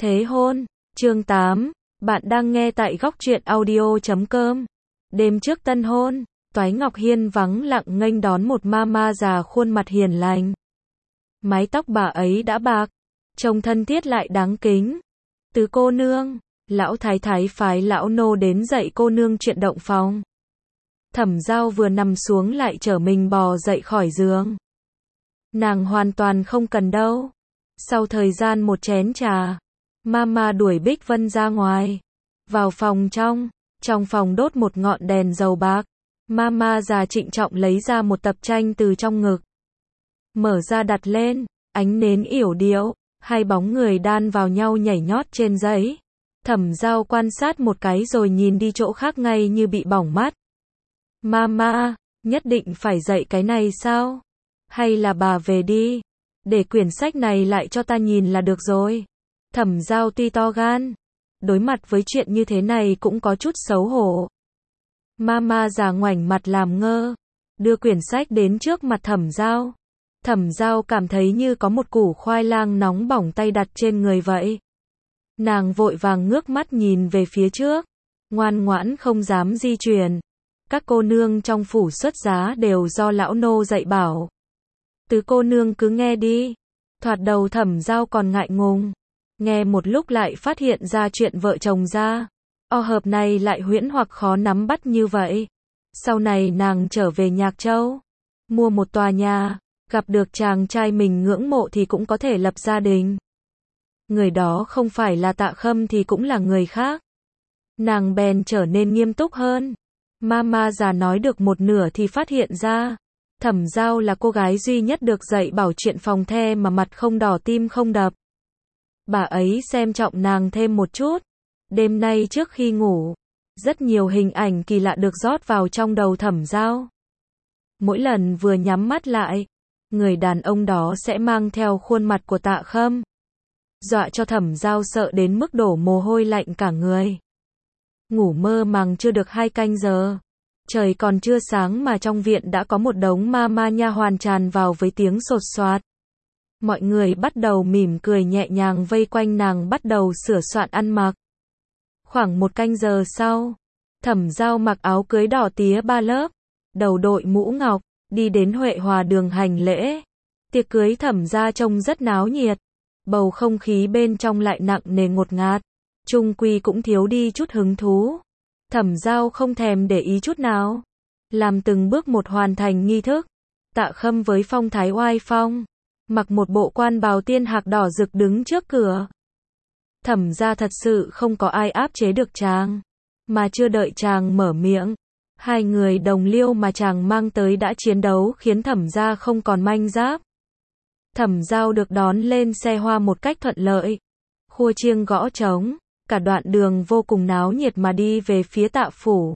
Thế hôn, chương 8, bạn đang nghe tại góc truyện audio.com. Đêm trước tân hôn, Toái Ngọc Hiên vắng lặng nghênh đón một mama già khuôn mặt hiền lành. Mái tóc bà ấy đã bạc, trông thân thiết lại đáng kính. Tứ cô nương, lão thái thái phái lão nô đến dạy cô nương chuyện động phòng. Thẩm Giao vừa nằm xuống lại trở mình bò dậy khỏi giường. Nàng hoàn toàn không cần đâu. Sau thời gian một chén trà, mama đuổi Bích Vân ra ngoài. Vào phòng trong phòng đốt một ngọn đèn dầu bạc. Mama già trịnh trọng lấy ra một tập tranh từ trong ngực. Mở ra đặt lên, ánh nến yểu điệu, hai bóng người đan vào nhau nhảy nhót trên giấy. Thẩm Giao quan sát một cái rồi nhìn đi chỗ khác ngay như bị bỏng mắt. Mama, nhất định phải dạy cái này sao? Hay là bà về đi, để quyển sách này lại cho ta nhìn là được rồi. Thẩm Giao tuy to gan, đối mặt với chuyện như thế này cũng có chút xấu hổ. Mama già ngoảnh mặt làm ngơ, đưa quyển sách đến trước mặt Thẩm Giao. Thẩm Giao cảm thấy như có một củ khoai lang nóng bỏng tay đặt trên người vậy. Nàng vội vàng ngước mắt nhìn về phía trước, ngoan ngoãn không dám di chuyển. Các cô nương trong phủ xuất giá đều do lão nô dạy bảo. Tứ cô nương cứ nghe đi. Thoạt đầu Thẩm Giao còn ngại ngùng, nghe một lúc lại phát hiện ra chuyện vợ chồng ra. Hợp này lại huyễn hoặc khó nắm bắt như vậy. Sau này nàng trở về Nhạc Châu, mua một tòa nhà, gặp được chàng trai mình ngưỡng mộ thì cũng có thể lập gia đình. Người đó không phải là Tạ Khâm thì cũng là người khác. Nàng bèn trở nên nghiêm túc hơn. Mama già nói được một nửa thì phát hiện ra, Thẩm Giao là cô gái duy nhất được dạy bảo chuyện phòng the mà mặt không đỏ tim không đập. Bà ấy xem trọng nàng thêm một chút. Đêm nay trước khi ngủ, rất nhiều hình ảnh kỳ lạ được rót vào trong đầu Thẩm Giao. Mỗi lần vừa nhắm mắt lại, người đàn ông đó sẽ mang theo khuôn mặt của Tạ Khâm, dọa cho Thẩm Giao sợ đến mức đổ mồ hôi lạnh cả người. Ngủ mơ màng chưa được 2 canh giờ, trời còn chưa sáng mà trong viện đã có một đống mama nha hoàn tràn vào với tiếng sột soạt. Mọi người bắt đầu mỉm cười nhẹ nhàng vây quanh nàng bắt đầu sửa soạn ăn mặc. Khoảng 1 canh giờ sau, Thẩm Giao mặc áo cưới đỏ tía 3 lớp, đầu đội mũ ngọc, đi đến Huệ Hòa đường hành lễ. Tiệc cưới Thẩm gia trông rất náo nhiệt, bầu không khí bên trong lại nặng nề ngột ngạt, chung quy cũng thiếu đi chút hứng thú. Thẩm Giao không thèm để ý chút nào, làm từng bước một hoàn thành nghi thức. Tạ Khâm với phong thái oai phong, mặc một bộ quan bào tiên hạc đỏ rực đứng trước cửa. Thẩm gia thật sự không có ai áp chế được chàng, mà chưa đợi chàng mở miệng, 2 người đồng liêu mà chàng mang tới đã chiến đấu khiến Thẩm gia không còn manh giáp. Thẩm Giao được đón lên xe hoa một cách thuận lợi, khua chiêng gõ trống, cả đoạn đường vô cùng náo nhiệt mà đi về phía Tạ phủ.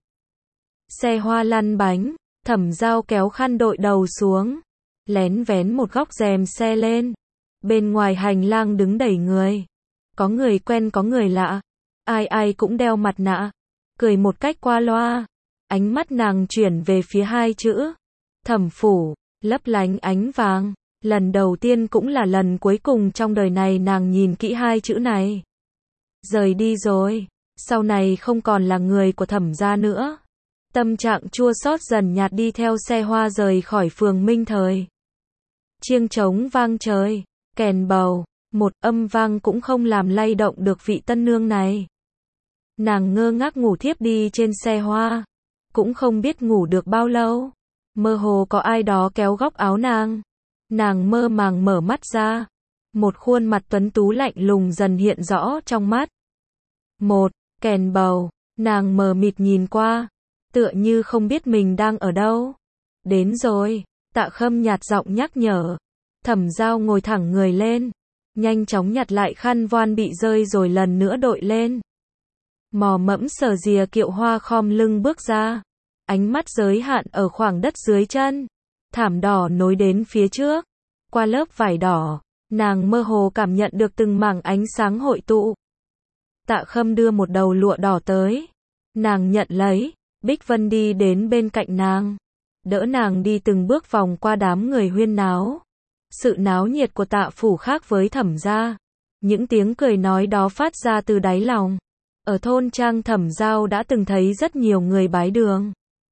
Xe hoa lăn bánh, Thẩm Giao kéo khăn đội đầu xuống, lén vén một góc rèm xe lên. Bên ngoài hành lang đứng đầy người, có người quen có người lạ, ai ai cũng đeo mặt nạ, cười một cách qua loa. Ánh mắt nàng chuyển về phía 2 chữ Thẩm phủ, lấp lánh ánh vàng. Lần đầu tiên cũng là lần cuối cùng trong đời này nàng nhìn kỹ 2 chữ này. Rời đi rồi, sau này không còn là người của Thẩm gia nữa. Tâm trạng chua xót dần nhạt đi theo xe hoa rời khỏi phường Minh Thời. Chiêng trống vang trời, kèn bầu, một âm vang cũng không làm lay động được vị tân nương này. Nàng ngơ ngác ngủ thiếp đi trên xe hoa, cũng không biết ngủ được bao lâu. Mơ hồ có ai đó kéo góc áo nàng. Nàng mơ màng mở mắt ra, một khuôn mặt tuấn tú lạnh lùng dần hiện rõ trong mắt. Kèn bầu, nàng mờ mịt nhìn qua, tựa như không biết mình đang ở đâu. Đến rồi, Tạ Khâm nhạt giọng nhắc nhở. Thẩm Giao ngồi thẳng người lên, nhanh chóng nhặt lại khăn voan bị rơi rồi lần nữa đội lên. Mò mẫm Sở Dìa kiệu hoa khom lưng bước ra, ánh mắt giới hạn ở khoảng đất dưới chân. Thảm đỏ nối đến phía trước, qua lớp vải đỏ, nàng mơ hồ cảm nhận được từng mảng ánh sáng hội tụ. Tạ Khâm đưa một đầu lụa đỏ tới, nàng nhận lấy. Bích Vân đi đến bên cạnh nàng, đỡ nàng đi từng bước vòng qua đám người huyên náo. Sự náo nhiệt của Tạ phủ khác với Thẩm gia, Những tiếng cười nói đó phát ra từ đáy lòng. Ở thôn trang Thẩm Giao đã từng thấy rất nhiều người bái đường.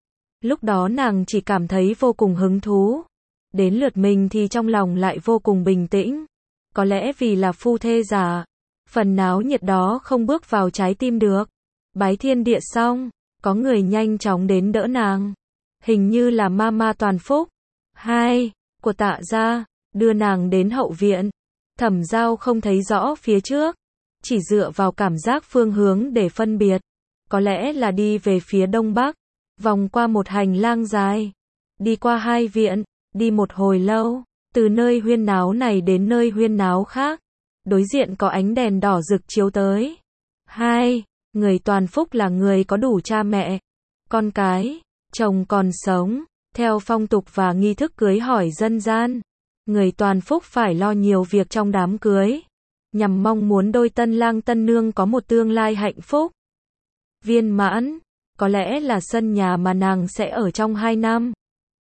Lúc đó nàng chỉ cảm thấy vô cùng hứng thú. Đến lượt mình thì trong lòng lại vô cùng bình tĩnh. Có lẽ vì là phu thê giả. Phần náo nhiệt đó không bước vào trái tim được. Bái thiên địa xong, có người nhanh chóng đến đỡ nàng. Hình như là Mama Toàn Phúc. Hai, của Tạ gia, đưa nàng đến hậu viện. Thẩm Giao không thấy rõ phía trước. Chỉ dựa vào cảm giác phương hướng để phân biệt. Có lẽ là đi về phía đông bắc. Vòng qua một hành lang dài. Đi qua hai viện. Đi một hồi lâu. Từ nơi huyên náo này đến nơi huyên náo khác. Đối diện có ánh đèn đỏ rực chiếu tới. Hai, người Toàn Phúc là người có đủ cha mẹ, con cái, chồng còn sống. Theo phong tục và nghi thức cưới hỏi dân gian, người Toàn Phúc phải lo nhiều việc trong đám cưới, nhằm mong muốn đôi tân lang tân nương có một tương lai hạnh phúc, viên mãn. Có lẽ là sân nhà mà nàng sẽ ở trong 2 năm.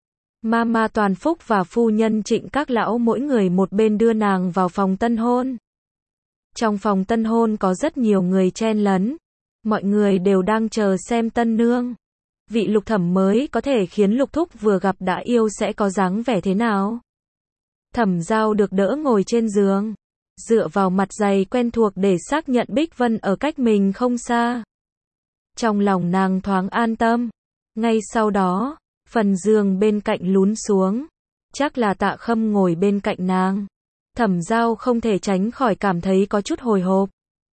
Mama Toàn Phúc và phu nhân Trịnh các lão mỗi người một bên đưa nàng vào phòng tân hôn. Trong phòng tân hôn có rất nhiều người chen lấn. Mọi người đều đang chờ xem tân nương. Vị lục thẩm mới có thể khiến lục thúc vừa gặp đã yêu sẽ có dáng vẻ thế nào. Thẩm Giao được đỡ ngồi trên giường. Dựa vào mặt giày quen thuộc để xác nhận Bích Vân ở cách mình không xa. Trong lòng nàng thoáng an tâm. Ngay sau đó, phần giường bên cạnh lún xuống. Chắc là Tạ Khâm ngồi bên cạnh nàng. Thẩm Giao không thể tránh khỏi cảm thấy có chút hồi hộp.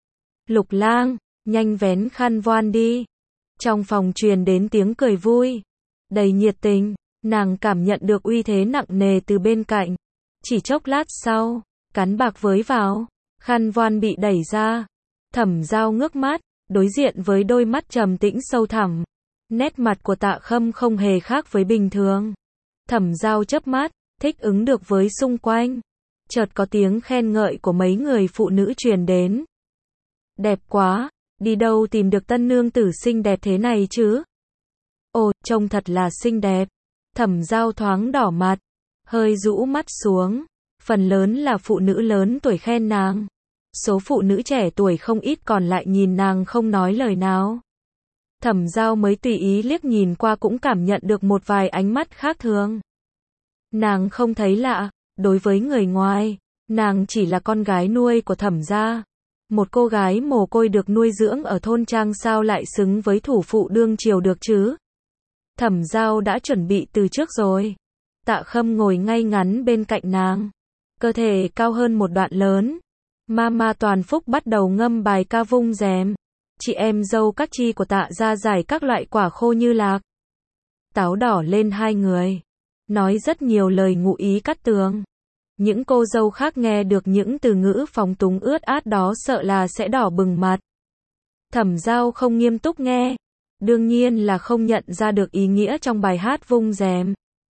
Lục lang, nhanh vén khăn voan đi. Trong phòng truyền đến tiếng cười vui, đầy nhiệt tình. Nàng cảm nhận được uy thế nặng nề từ bên cạnh. Chỉ chốc lát sau, cán bạc với vào, khăn voan bị đẩy ra. Thẩm Giao ngước mắt, đối diện với đôi mắt trầm tĩnh sâu thẳm. Nét mặt của Tạ Khâm không hề khác với bình thường. Thẩm Giao chớp mắt, thích ứng được với xung quanh. Chợt có tiếng khen ngợi của mấy người phụ nữ truyền đến. Đẹp quá, đi đâu tìm được tân nương tử xinh đẹp thế này chứ? Ồ, trông thật là xinh đẹp. Thẩm Giao thoáng đỏ mặt, hơi rũ mắt xuống. Phần lớn là phụ nữ lớn tuổi khen nàng. Số phụ nữ trẻ tuổi không ít còn lại nhìn nàng không nói lời nào. Thẩm Giao mới tùy ý liếc nhìn qua cũng cảm nhận được một vài ánh mắt khác thường. Nàng không thấy lạ, đối với người ngoài, nàng chỉ là con gái nuôi của Thẩm gia. Một cô gái mồ côi được nuôi dưỡng ở thôn trang sao lại xứng với thủ phụ đương triều được chứ? Thẩm Giao đã chuẩn bị từ trước rồi. Tạ Khâm ngồi ngay ngắn bên cạnh nàng, cơ thể cao hơn một đoạn lớn. Mama Toàn Phúc bắt đầu ngâm bài ca vung rèm. Chị em dâu các chi của Tạ gia giải các loại quả khô như lạc, táo đỏ lên hai người, nói rất nhiều lời ngụ ý cắt tường. Những cô dâu khác nghe được những từ ngữ phóng túng ướt át đó sợ là sẽ đỏ bừng mặt. Thẩm Giao không nghiêm túc nghe, đương nhiên là không nhận ra được ý nghĩa trong bài hát vung rèm.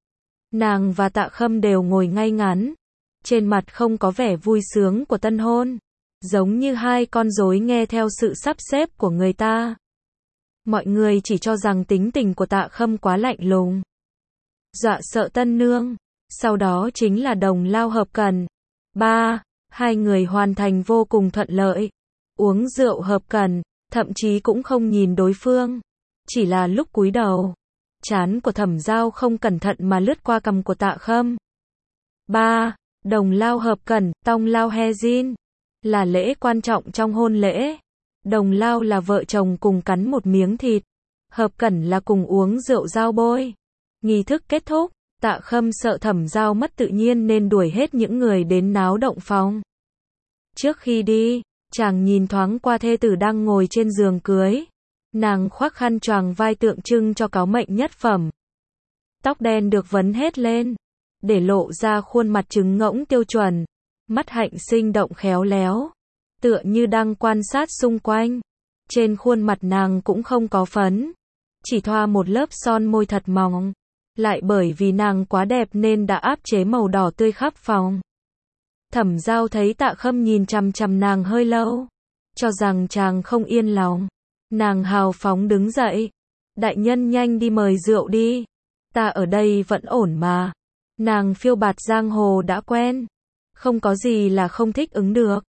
Nàng và Tạ Khâm đều ngồi ngay ngắn, trên mặt không có vẻ vui sướng của tân hôn, giống như hai con rối nghe theo sự sắp xếp của người ta. Mọi người chỉ cho rằng tính tình của Tạ Khâm quá lạnh lùng, dọa sợ tân nương. Sau đó chính là đồng lao hợp cần. 3. Hai người hoàn thành vô cùng thuận lợi. Uống rượu hợp cần, thậm chí cũng không nhìn đối phương. Chỉ là lúc cúi đầu, trán của Thẩm Giao không cẩn thận mà lướt qua cằm của Tạ Khâm. 3. Đồng lao hợp cần, tong lao he jin, là lễ quan trọng trong hôn lễ. Đồng lao là vợ chồng cùng cắn một miếng thịt. Hợp cẩn là cùng uống rượu giao bôi. Nghi thức kết thúc. Tạ Khâm sợ Thẩm Giao mất tự nhiên nên đuổi hết những người đến náo động phòng. Trước khi đi, chàng nhìn thoáng qua thê tử đang ngồi trên giường cưới. Nàng khoác khăn choàng vai tượng trưng cho cáo mệnh nhất phẩm. Tóc đen được vấn hết lên, để lộ ra khuôn mặt trứng ngỗng tiêu chuẩn. Mắt hạnh sinh động khéo léo, tựa như đang quan sát xung quanh. Trên khuôn mặt nàng cũng không có phấn, chỉ thoa một lớp son môi thật mỏng. Lại bởi vì nàng quá đẹp nên đã áp chế màu đỏ tươi khắp phòng. Thẩm Giao thấy Tạ Khâm nhìn chằm chằm nàng hơi lâu, cho rằng chàng không yên lòng. Nàng hào phóng đứng dậy. Đại nhân nhanh đi mời rượu đi. Ta ở đây vẫn ổn mà. Nàng phiêu bạt giang hồ đã quen, không có gì là không thích ứng được.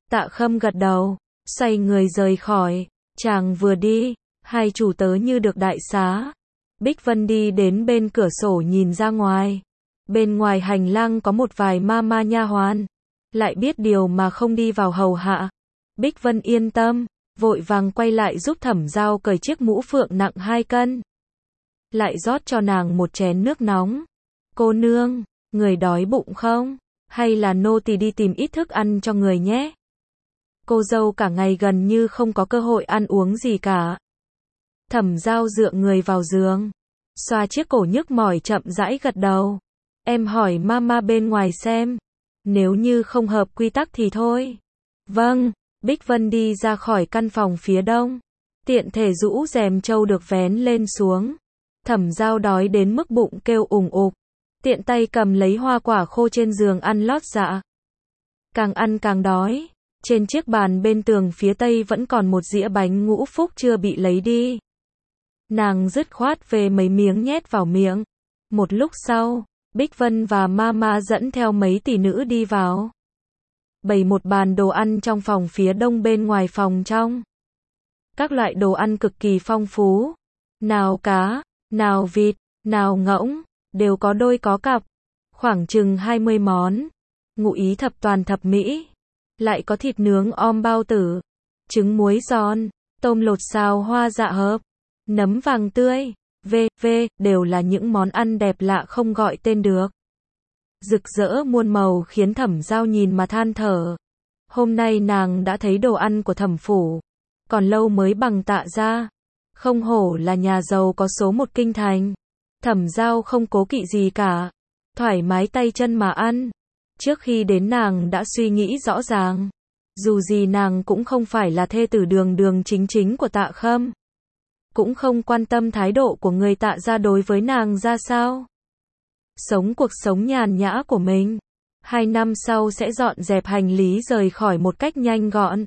Tạ Khâm gật đầu, xoay người rời khỏi. Chàng vừa đi, hai chủ tớ như được đại xá. Bích Vân đi đến bên cửa sổ nhìn ra ngoài. Bên ngoài hành lang có một vài ma nha hoàn, lại biết điều mà không đi vào hầu hạ. Bích Vân yên tâm, vội vàng quay lại giúp Thẩm Giao cởi chiếc mũ phượng nặng 2 cân. Lại rót cho nàng một chén nước nóng. Cô nương, người đói bụng không? Hay là nô tỳ đi tìm ít thức ăn cho người nhé? Cô dâu cả ngày gần như không có cơ hội ăn uống gì cả. Thẩm Giao dựa người vào giường, xoa chiếc cổ nhức mỏi chậm rãi gật đầu. Em hỏi mama bên ngoài xem, nếu như không hợp quy tắc thì thôi. Vâng. Bích Vân đi ra khỏi căn phòng phía đông, tiện thể rũ rèm trâu được vén lên xuống. Thẩm Giao đói đến mức bụng kêu ủng ục, tiện tay cầm lấy hoa quả khô trên giường ăn lót dạ. Càng ăn càng đói. Trên chiếc bàn bên tường phía tây vẫn còn một dĩa bánh ngũ phúc chưa bị lấy đi. Nàng dứt khoát về mấy miếng nhét vào miệng. Một lúc sau, Bích Vân và mama dẫn theo mấy tỷ nữ đi vào. Bày một bàn đồ ăn trong phòng phía đông bên ngoài phòng trong. Các loại đồ ăn cực kỳ phong phú. Nào cá, nào vịt, nào ngỗng, đều có đôi có cặp. Khoảng chừng 20 món. Ngụ ý thập toàn thập mỹ. Lại có thịt nướng om bao tử, trứng muối giòn, tôm lột xào hoa dạ hợp, nấm vàng tươi, đều là những món ăn đẹp lạ không gọi tên được. Rực rỡ muôn màu khiến Thẩm Giao nhìn mà than thở. Hôm nay nàng đã thấy đồ ăn của Thẩm phủ, còn lâu mới bằng Tạ gia. Không hổ là nhà giàu có số một kinh thành. Thẩm Giao không cố kỵ gì cả, thoải mái tay chân mà ăn. Trước khi đến nàng đã suy nghĩ rõ ràng. Dù gì nàng cũng không phải là thê tử đường đường chính chính của Tạ Khâm. Cũng không quan tâm thái độ của người Tạ gia đối với nàng ra sao. Sống cuộc sống nhàn nhã của mình. 2 năm sau sẽ dọn dẹp hành lý rời khỏi một cách nhanh gọn.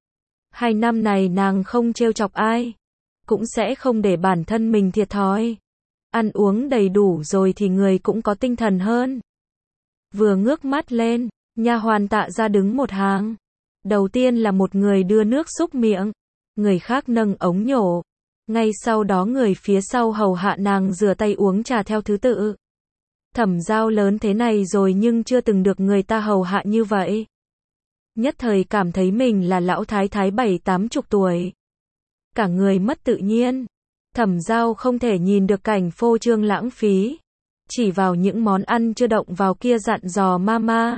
2 năm này nàng không trêu chọc ai. Cũng sẽ không để bản thân mình thiệt thòi. Ăn uống đầy đủ rồi thì người cũng có tinh thần hơn. Vừa ngước mắt lên, nha hoàn Tạ gia đứng một hàng. Đầu tiên là một người đưa nước xúc miệng, người khác nâng ống nhổ. Ngay sau đó người phía sau hầu hạ nàng rửa tay uống trà theo thứ tự. Thẩm Giao lớn thế này rồi nhưng chưa từng được người ta hầu hạ như vậy. Nhất thời cảm thấy mình là lão thái thái 70-80 tuổi. Cả người mất tự nhiên. Thẩm Giao không thể nhìn được cảnh phô trương lãng phí. Chỉ vào những món ăn chưa động vào kia dặn dò mama.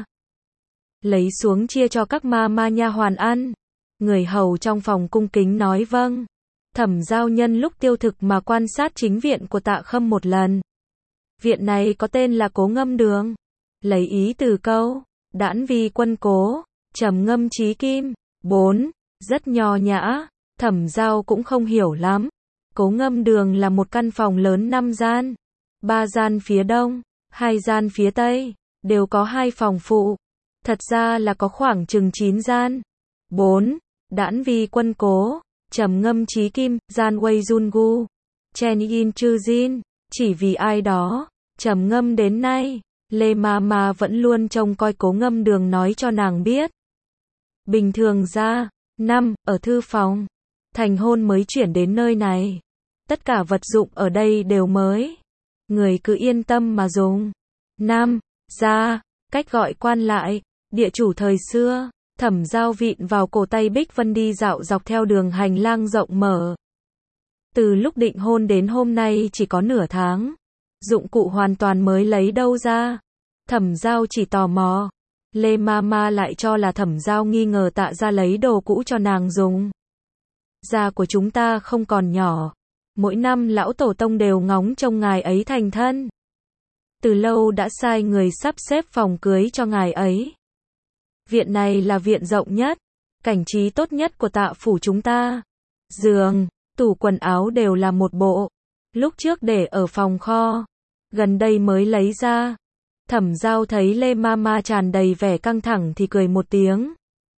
Lấy xuống chia cho các mama nha hoàn ăn. Người hầu trong phòng cung kính nói vâng. Thẩm Giao nhân lúc tiêu thực mà quan sát chính viện của Tạ Khâm một lần. Viện này có tên là Cố Ngâm Đường. Lấy ý từ câu, đãn vi quân cố, trầm ngâm trí kim. 4. Rất nho nhã. Thẩm Giao cũng không hiểu lắm. Cố Ngâm Đường là một căn phòng lớn 5 gian. 3 gian phía đông, 2 gian phía tây, đều có 2 phòng phụ. Thật ra là có khoảng chừng 9 gian. 4. Đãn vi quân cố, trầm ngâm trí kim, gian Wei Jungu, Chen Yin Chư Jin, chỉ vì ai đó, trầm ngâm đến nay, Lê Mama vẫn luôn trông coi Cố Ngâm Đường nói cho nàng biết. Bình thường ra, 5, ở thư phòng, thành hôn mới chuyển đến nơi này. Tất cả vật dụng ở đây đều mới. Người cứ yên tâm mà dùng. 5. Ra, cách gọi quan lại, địa chủ thời xưa. Thẩm Giao vịn vào cổ tay Bích Vân đi dạo dọc theo đường hành lang rộng mở. Từ lúc định hôn đến hôm nay chỉ có nửa tháng. Dụng cụ hoàn toàn mới lấy đâu ra. Thẩm Giao chỉ tò mò. Lê Mama lại cho là Thẩm Giao nghi ngờ Tạ gia lấy đồ cũ cho nàng dùng. Gia của chúng ta không còn nhỏ. Mỗi năm lão tổ tông đều ngóng trông ngài ấy thành thân. Từ lâu đã sai người sắp xếp phòng cưới cho ngài ấy. Viện này là viện rộng nhất, cảnh trí tốt nhất của Tạ phủ chúng ta. Giường, tủ quần áo đều là một bộ. Lúc trước để ở phòng kho, gần đây mới lấy ra. Thẩm Giao thấy Lê Mama tràn đầy vẻ căng thẳng thì cười một tiếng.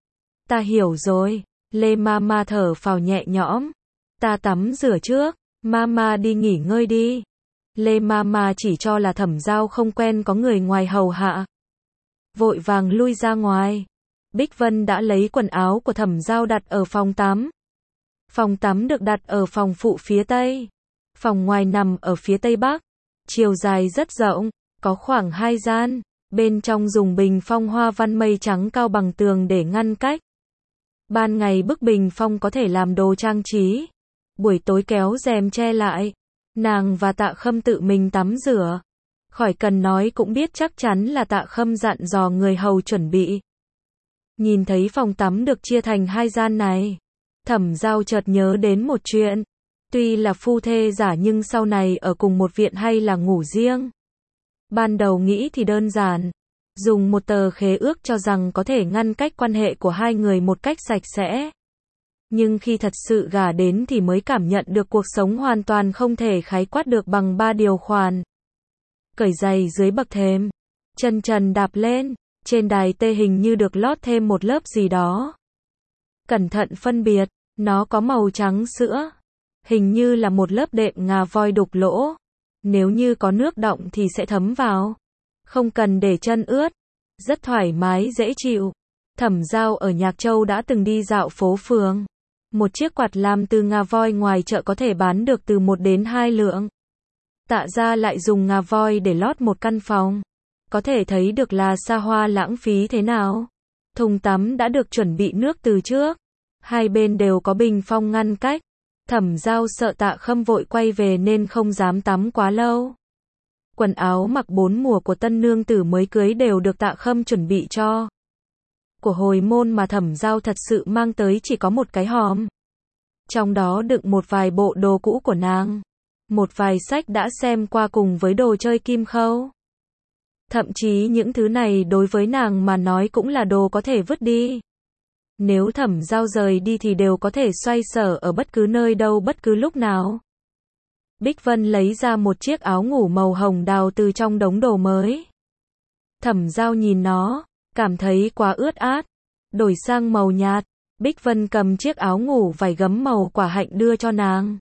Ta hiểu rồi. Lê Mama thở phào nhẹ nhõm. Ta tắm rửa trước. Mama đi nghỉ ngơi đi. Lê Mama chỉ cho là Thẩm Giao không quen có người ngoài hầu hạ. Vội vàng lui ra ngoài. Bích Vân đã lấy quần áo của Thẩm Giao đặt ở phòng tắm. Phòng tắm được đặt ở phòng phụ phía tây. Phòng ngoài nằm ở phía tây bắc. Chiều dài rất rộng, có khoảng 2 gian. Bên trong dùng bình phong hoa văn mây trắng cao bằng tường để ngăn cách. Ban ngày bức bình phong có thể làm đồ trang trí. Buổi tối kéo rèm che lại. Nàng và Tạ Khâm tự mình tắm rửa. Khỏi cần nói cũng biết chắc chắn là Tạ Khâm dặn dò người hầu chuẩn bị. Nhìn thấy phòng tắm được chia thành 2 gian này, Thẩm Giao chợt nhớ đến một chuyện. Tuy là phu thê giả nhưng sau này ở cùng một viện hay là ngủ riêng. Ban đầu nghĩ thì đơn giản. Dùng một tờ khế ước cho rằng có thể ngăn cách quan hệ của hai người một cách sạch sẽ. Nhưng khi thật sự gả đến thì mới cảm nhận được cuộc sống hoàn toàn không thể khái quát được bằng 3 điều khoản. Cởi giày dưới bậc thềm, chân trần đạp lên, trên đài tê hình như được lót thêm một lớp gì đó. Cẩn thận phân biệt, nó có màu trắng sữa, hình như là một lớp đệm ngà voi đục lỗ. Nếu như có nước đọng thì sẽ thấm vào. Không cần để chân ướt. Rất thoải mái dễ chịu. Thẩm Giao ở Nhạc Châu đã từng đi dạo phố phường. Một chiếc quạt làm từ ngà voi ngoài chợ có thể bán được từ 1 đến 2 lượng. Tạ gia lại dùng ngà voi để lót một căn phòng. Có thể thấy được là xa hoa lãng phí thế nào. Thùng tắm đã được chuẩn bị nước từ trước. Hai bên đều có bình phong ngăn cách. Thẩm Giao sợ Tạ Khâm vội quay về nên không dám tắm quá lâu. Quần áo mặc 4 mùa của tân nương tử mới cưới đều được Tạ Khâm chuẩn bị cho. Của hồi môn mà Thẩm Giao thật sự mang tới chỉ có một cái hòm. Trong đó đựng một vài bộ đồ cũ của nàng. Một vài sách đã xem qua cùng với đồ chơi kim khâu. Thậm chí những thứ này đối với nàng mà nói cũng là đồ có thể vứt đi. Nếu Thẩm Giao rời đi thì đều có thể xoay sở ở bất cứ nơi đâu bất cứ lúc nào. Bích Vân lấy ra một chiếc áo ngủ màu hồng đào từ trong đống đồ mới. Thẩm Giao nhìn nó, cảm thấy quá ướt át. Đổi sang màu nhạt, Bích Vân cầm chiếc áo ngủ vải gấm màu quả hạnh đưa cho nàng.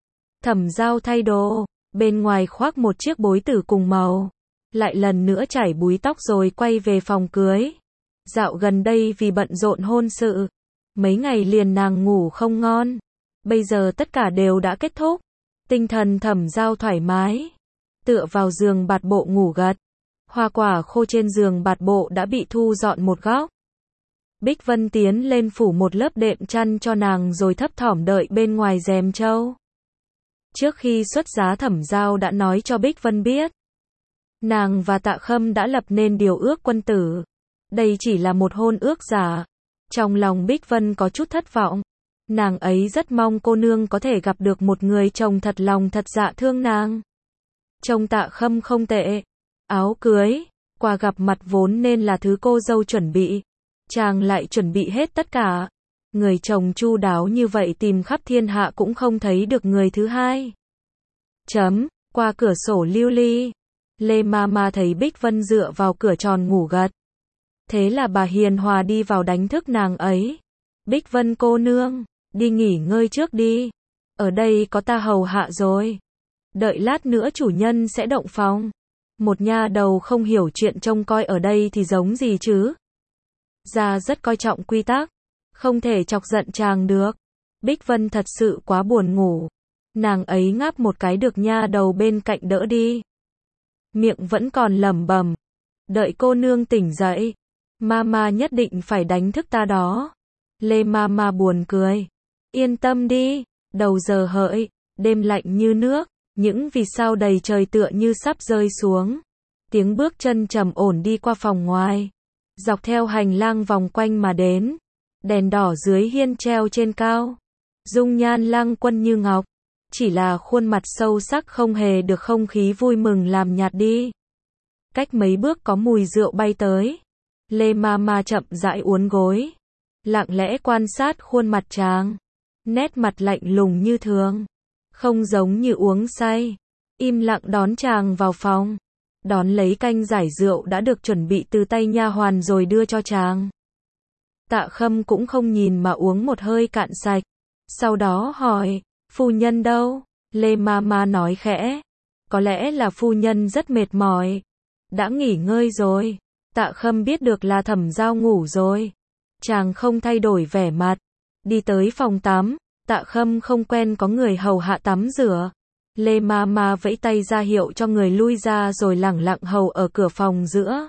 Thẩm Giao thay đồ, bên ngoài khoác một chiếc bối tử cùng màu. Lại lần nữa chải búi tóc rồi quay về phòng cưới. Dạo gần đây vì bận rộn hôn sự, mấy ngày liền nàng ngủ không ngon. Bây giờ tất cả đều đã kết thúc. Tinh thần Thẩm Giao thoải mái, tựa vào giường bạt bộ ngủ gật. Hoa quả khô trên giường bạt bộ đã bị thu dọn một góc. Bích Vân tiến lên phủ một lớp đệm chăn cho nàng rồi thấp thỏm đợi bên ngoài rèm châu. Trước khi xuất giá Thẩm Giao đã nói cho Bích Vân biết. Nàng và Tạ Khâm đã lập nên điều ước quân tử. Đây chỉ là một hôn ước giả. Trong lòng Bích Vân có chút thất vọng. Nàng ấy rất mong cô nương có thể gặp được một người chồng thật lòng thật dạ thương nàng. Chồng Tạ Khâm không tệ. Áo cưới, quà gặp mặt vốn nên là thứ cô dâu chuẩn bị. Chàng lại chuẩn bị hết tất cả. Người chồng chu đáo như vậy tìm khắp thiên hạ cũng không thấy được người thứ hai. Qua cửa sổ lưu ly. Lê Mama thấy Bích Vân dựa vào cửa tròn ngủ gật. Thế là bà hiền hòa đi vào đánh thức nàng ấy. Bích Vân cô nương, đi nghỉ ngơi trước đi. Ở đây có ta hầu hạ rồi. Đợi lát nữa chủ nhân sẽ động phòng. Một nha đầu không hiểu chuyện trông coi ở đây thì giống gì chứ. Gia rất coi trọng quy tắc. Không thể chọc giận chàng được. Bích Vân thật sự quá buồn ngủ. Nàng ấy ngáp một cái được nha đầu bên cạnh đỡ đi. Miệng vẫn còn lẩm bẩm. Đợi cô nương tỉnh dậy. Mama nhất định phải đánh thức ta đó. Lê Mama buồn cười. Yên tâm đi. Đầu giờ hợi. Đêm lạnh như nước. Những vì sao đầy trời tựa như sắp rơi xuống. Tiếng bước chân trầm ổn đi qua phòng ngoài. Dọc theo hành lang vòng quanh mà đến. Đèn đỏ dưới hiên treo trên cao. Dung nhan Lăng Quân như ngọc. Chỉ là khuôn mặt sâu sắc không hề được không khí vui mừng làm nhạt đi. Cách mấy bước có mùi rượu bay tới. Lê Mama chậm rãi uốn gối. Lặng lẽ quan sát khuôn mặt chàng. Nét mặt lạnh lùng như thường. Không giống như uống say. Im lặng đón chàng vào phòng. Đón lấy canh giải rượu đã được chuẩn bị từ tay nha hoàn rồi đưa cho chàng. Tạ Khâm cũng không nhìn mà uống một hơi cạn sạch. Sau đó hỏi, phu nhân đâu? Lê Mama nói khẽ. Có lẽ là phu nhân rất mệt mỏi. Đã nghỉ ngơi rồi. Tạ Khâm biết được là Thẩm Giao ngủ rồi. Chàng không thay đổi vẻ mặt, đi tới phòng tắm. Tạ Khâm không quen có người hầu hạ tắm rửa. Lê Mama vẫy tay ra hiệu cho người lui ra rồi lẳng lặng hầu ở cửa phòng giữa.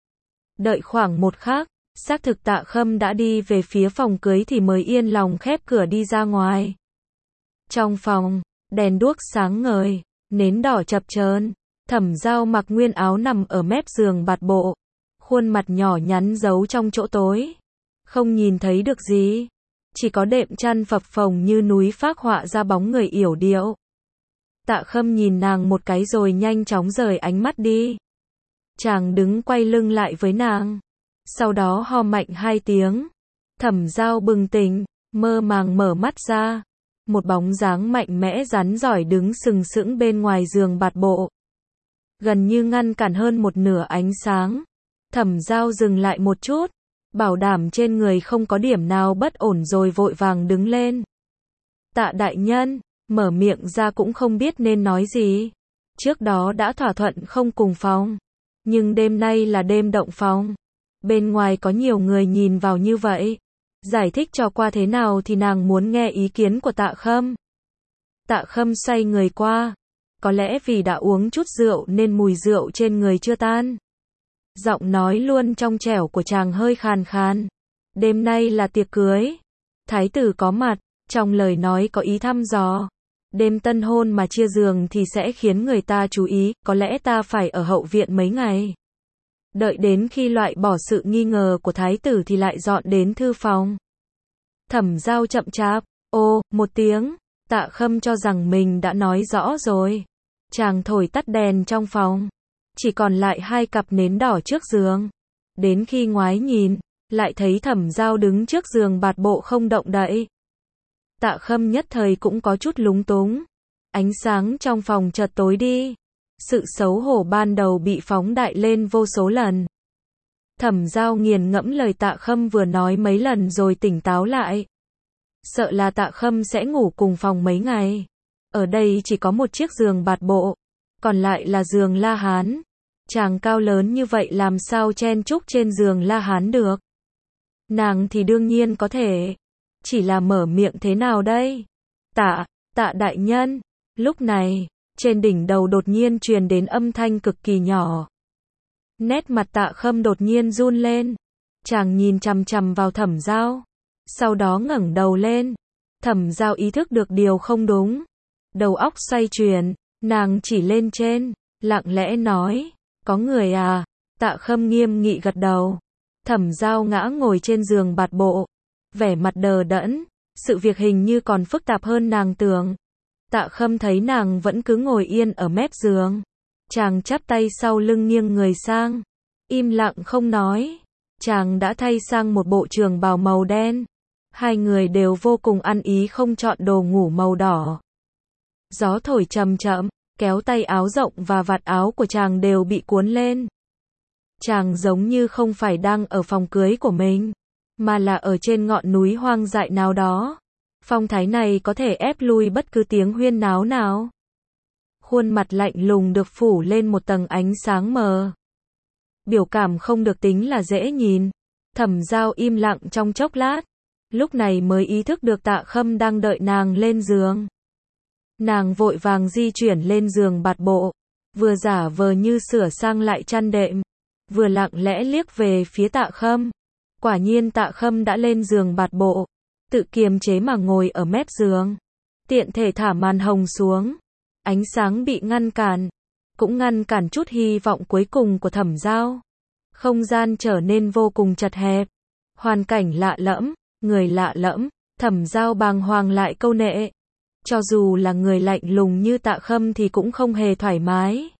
Đợi khoảng một khắc, xác thực Tạ Khâm đã đi về phía phòng cưới thì mới yên lòng khép cửa đi ra ngoài. Trong phòng, đèn đuốc sáng ngời, nến đỏ chập chờn. Thẩm Giao mặc nguyên áo nằm ở mép giường bạt bộ, khuôn mặt nhỏ nhắn giấu trong chỗ tối, không nhìn thấy được gì, chỉ có đệm chăn phập phồng như núi phác họa ra bóng người yểu điệu. Tạ Khâm nhìn nàng một cái rồi nhanh chóng rời ánh mắt đi. Chàng đứng quay lưng lại với nàng, sau đó ho mạnh 2 tiếng. Thẩm Giao bừng tỉnh, mơ màng mở mắt ra, một bóng dáng mạnh mẽ rắn rỏi đứng sừng sững bên ngoài giường bạt bộ, gần như ngăn cản hơn một nửa ánh sáng. Thẩm Giao dừng lại một chút, bảo đảm trên người không có điểm nào bất ổn rồi vội vàng đứng lên. Tạ đại nhân, mở miệng ra cũng không biết nên nói gì. Trước đó đã thỏa thuận không cùng phòng, nhưng đêm nay là đêm động phòng. Bên ngoài có nhiều người nhìn vào như vậy. Giải thích cho qua thế nào thì nàng muốn nghe ý kiến của Tạ Khâm. Tạ Khâm xoay người qua. Có lẽ vì đã uống chút rượu nên mùi rượu trên người chưa tan. Giọng nói luôn trong trẻo của chàng hơi khàn khàn. Đêm nay là tiệc cưới. Thái tử có mặt, trong lời nói có ý thăm dò. Đêm tân hôn mà chia giường thì sẽ khiến người ta chú ý, có lẽ ta phải ở hậu viện mấy ngày. Đợi đến khi loại bỏ sự nghi ngờ của thái tử thì lại dọn đến thư phòng. Thẩm Giao chậm chạp, ô, một tiếng. Tạ Khâm cho rằng mình đã nói rõ rồi. Chàng thổi tắt đèn trong phòng. Chỉ còn lại 2 cặp nến đỏ trước giường. Đến khi ngoái nhìn, lại thấy Thẩm Giao đứng trước giường bạt bộ không động đậy. Tạ Khâm nhất thời cũng có chút lúng túng. Ánh sáng trong phòng chợt tối đi. Sự xấu hổ ban đầu bị phóng đại lên vô số lần. Thẩm Giao nghiền ngẫm lời Tạ Khâm vừa nói mấy lần rồi tỉnh táo lại. Sợ là Tạ Khâm sẽ ngủ cùng phòng mấy ngày. Ở đây chỉ có một chiếc giường bạt bộ, còn lại là giường La Hán. Chàng cao lớn như vậy làm sao chen chúc trên giường La Hán được. Nàng thì đương nhiên có thể. Chỉ là mở miệng thế nào đây? Tạ đại nhân. Lúc này, trên đỉnh đầu đột nhiên truyền đến âm thanh cực kỳ nhỏ. Nét mặt Tạ Khâm đột nhiên run lên. Chàng nhìn chằm chằm vào Thẩm Giao. Sau đó ngẩng đầu lên. Thẩm Giao ý thức được điều không đúng. Đầu óc xoay chuyển, nàng chỉ lên trên, lặng lẽ nói, có người à? Tạ Khâm nghiêm nghị gật đầu. Thẩm Giao ngã ngồi trên giường bạt bộ, vẻ mặt đờ đẫn, sự việc hình như còn phức tạp hơn nàng tưởng. Tạ Khâm thấy nàng vẫn cứ ngồi yên ở mép giường. Chàng chắp tay sau lưng nghiêng người sang, im lặng không nói. Chàng đã thay sang một bộ trường bào màu đen. Hai người đều vô cùng ăn ý không chọn đồ ngủ màu đỏ. Gió thổi chậm chậm, kéo tay áo rộng và vạt áo của chàng đều bị cuốn lên. Chàng giống như không phải đang ở phòng cưới của mình, mà là ở trên ngọn núi hoang dại nào đó. Phong thái này có thể ép lui bất cứ tiếng huyên náo nào. Khuôn mặt lạnh lùng được phủ lên một tầng ánh sáng mờ. Biểu cảm không được tính là dễ nhìn. Thẩm Giao im lặng trong chốc lát, lúc này mới ý thức được Tạ Khâm đang đợi nàng lên giường. Nàng vội vàng di chuyển lên giường bạt bộ, vừa giả vờ như sửa sang lại chăn đệm, vừa lặng lẽ liếc về phía Tạ Khâm. Quả nhiên Tạ Khâm đã lên giường bạt bộ, tự kiềm chế mà ngồi ở mép giường, tiện thể thả màn hồng xuống. Ánh sáng bị ngăn cản, cũng ngăn cản chút hy vọng cuối cùng của Thẩm Giao. Không gian trở nên vô cùng chật hẹp, hoàn cảnh lạ lẫm, người lạ lẫm. Thẩm Giao bàng hoàng lại câu nệ. Cho dù là người lạnh lùng như Tạ Khâm thì cũng không hề thoải mái.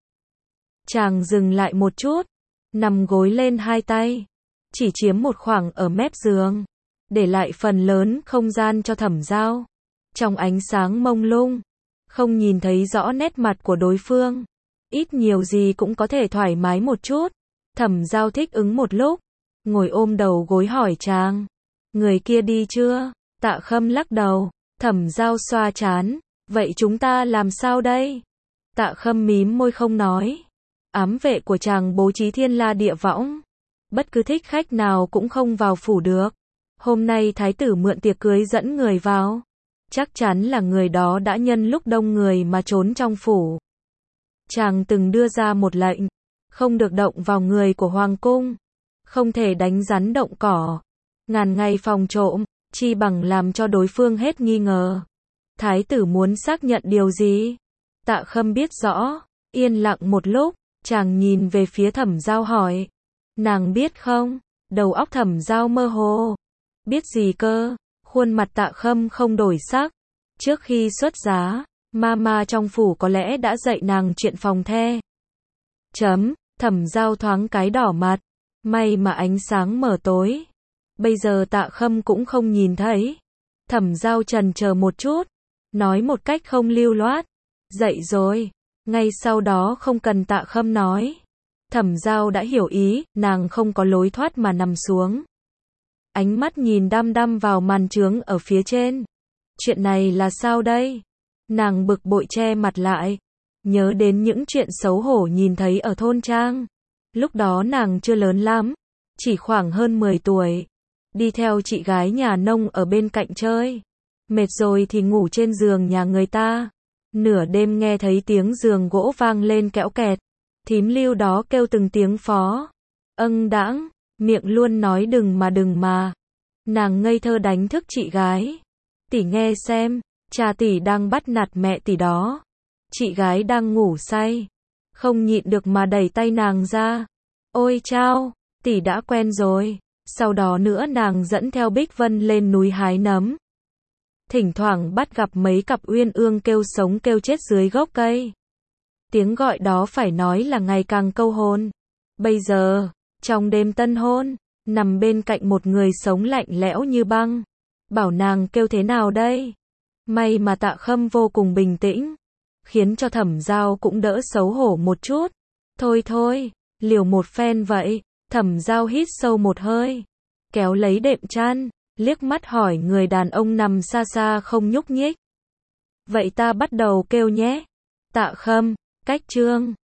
Chàng dừng lại một chút, nằm gối lên 2 tay, chỉ chiếm một khoảng ở mép giường, để lại phần lớn không gian cho Thẩm Giao. Trong ánh sáng mông lung, không nhìn thấy rõ nét mặt của đối phương, ít nhiều gì cũng có thể thoải mái một chút. Thẩm Giao thích ứng một lúc, ngồi ôm đầu gối hỏi chàng, người kia đi chưa? Tạ Khâm lắc đầu. Thẩm Giao xoa trán, vậy chúng ta làm sao đây? Tạ Khâm mím môi không nói. Ám vệ của chàng bố trí thiên la địa võng, bất cứ thích khách nào cũng không vào phủ được. Hôm nay thái tử mượn tiệc cưới dẫn người vào. Chắc chắn là người đó đã nhân lúc đông người mà trốn trong phủ. Chàng từng đưa ra một lệnh, không được động vào người của hoàng cung, không thể đánh rắn động cỏ, ngàn ngày phòng trộm, chi bằng làm cho đối phương hết nghi ngờ. Thái tử muốn xác nhận điều gì? Tạ Khâm biết rõ, yên lặng một lúc, chàng nhìn về phía Thẩm Giao hỏi. Nàng biết không? Đầu óc Thẩm Giao mơ hồ. Biết gì cơ? Khuôn mặt Tạ Khâm không đổi sắc. Trước khi xuất giá, mama trong phủ có lẽ đã dạy nàng chuyện phòng the. Thẩm Giao thoáng cái đỏ mặt. May mà ánh sáng mờ tối. Bây giờ Tạ Khâm cũng không nhìn thấy. Thẩm Giao chần chờ một chút, nói một cách không lưu loát. Dậy rồi. Ngay sau đó không cần Tạ Khâm nói. Thẩm Giao đã hiểu ý, nàng không có lối thoát mà nằm xuống. Ánh mắt nhìn đăm đăm vào màn chướng ở phía trên. Chuyện này là sao đây? Nàng bực bội che mặt lại. Nhớ đến những chuyện xấu hổ nhìn thấy ở thôn trang. Lúc đó nàng chưa lớn lắm, chỉ khoảng hơn 10 tuổi. Đi theo chị gái nhà nông ở bên cạnh chơi. Mệt rồi thì ngủ trên giường nhà người ta. Nửa đêm nghe thấy tiếng giường gỗ vang lên kẽo kẹt. Thím Lưu đó kêu từng tiếng phó. Đãng, miệng luôn nói đừng mà. Nàng ngây thơ đánh thức chị gái. Tỷ nghe xem, cha tỷ đang bắt nạt mẹ tỷ đó. Chị gái đang ngủ say, không nhịn được mà đẩy tay nàng ra. Ôi chao, tỷ đã quen rồi. Sau đó nữa nàng dẫn theo Bích Vân lên núi hái nấm. Thỉnh thoảng bắt gặp mấy cặp uyên ương kêu sống kêu chết dưới gốc cây. Tiếng gọi đó phải nói là ngày càng câu hồn. Bây giờ, trong đêm tân hôn, nằm bên cạnh một người sống lạnh lẽo như băng. Bảo nàng kêu thế nào đây? May mà Tạ Khâm vô cùng bình tĩnh, khiến cho Thẩm Giao cũng đỡ xấu hổ một chút. Thôi, liều một phen vậy. Thẩm Giao hít sâu một hơi, kéo lấy đệm chăn, liếc mắt hỏi người đàn ông nằm xa xa không nhúc nhích. Vậy ta bắt đầu kêu nhé. Tạ Khâm, cách chương.